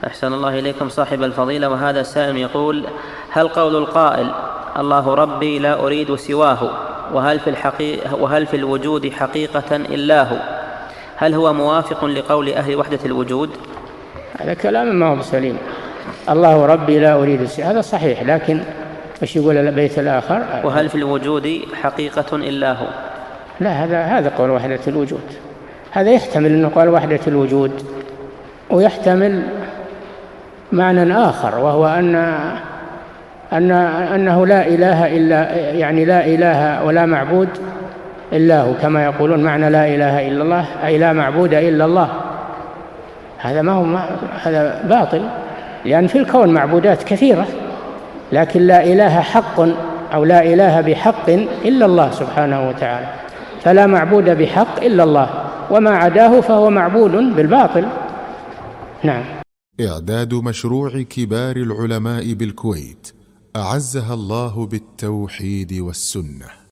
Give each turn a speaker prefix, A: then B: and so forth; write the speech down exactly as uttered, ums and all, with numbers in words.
A: أحسن الله إليكم صاحب الفضيلة. وهذا السائل يقول: هل قول القائل الله ربي لا أريد سواه وهل في, الحقيقة وهل في الوجود حقيقة إلا هو، هل هو موافق لقول أهل وحدة الوجود؟
B: هذا كلام ما هو بسليم. الله ربي لا أريد سواه هذا صحيح، لكن ايش يقول البيت الآخر؟
A: وهل في الوجود حقيقة إلا هو.
B: لا، هذا هذا قول وحدة الوجود. هذا يحتمل أنه قال وحدة الوجود، ويحتمل معنى آخر، وهو أن أن أنه لا إله إلا يعني لا إله ولا معبود إلا هو، كما يقولون معنى لا إله إلا الله أي لا معبود إلا الله. هذا ما هو هذا باطل، لأن في الكون معبودات كثيرة، لكن لا إله حق أو لا إله بحق إلا الله سبحانه وتعالى، فلا معبود بحق إلا الله، وما عداه فهو معبود بالباطل. نعم.
C: إعداد مشروع كبار العلماء بالكويت أعزها الله بالتوحيد والسنة.